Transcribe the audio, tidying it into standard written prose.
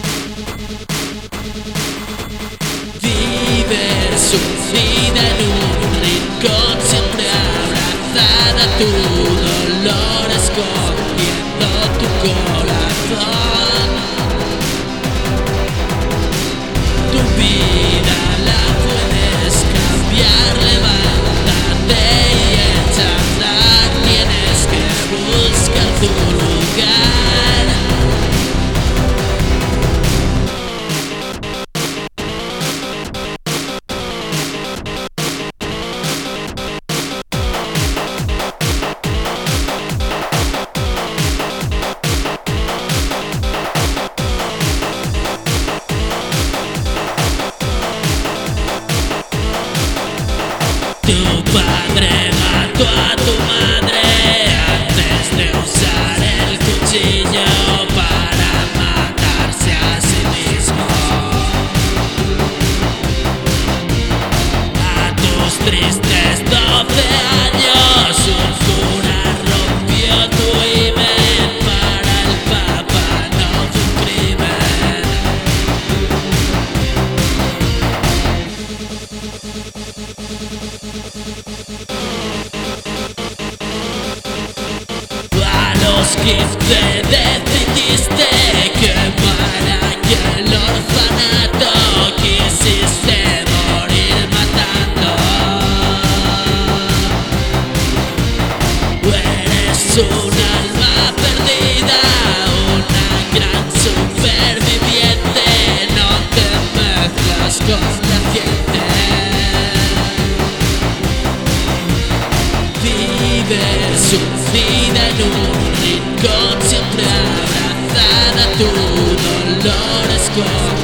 Vive su vida en un rincón, siempre abrazada a tu dolor, escondiendo tu corazón. Tu vida la puedes cambiar, levántate y echa a andar. Tienes que buscar tu lugar. Tu padre mató a tu madre antes de usar el cuchillo para matarse a sí mismo. A tus tristes 12 años un cura rompió tu himen. Para el Papa no fue un crimen. A los 15 decidiste quemar aquel orfanato, quisiste morir matando. Eres un alma perdida, una gran superviviente, no te mezclas con la gente. Vive su vida en un rincón, siempre abrazada a tu dolor, esconde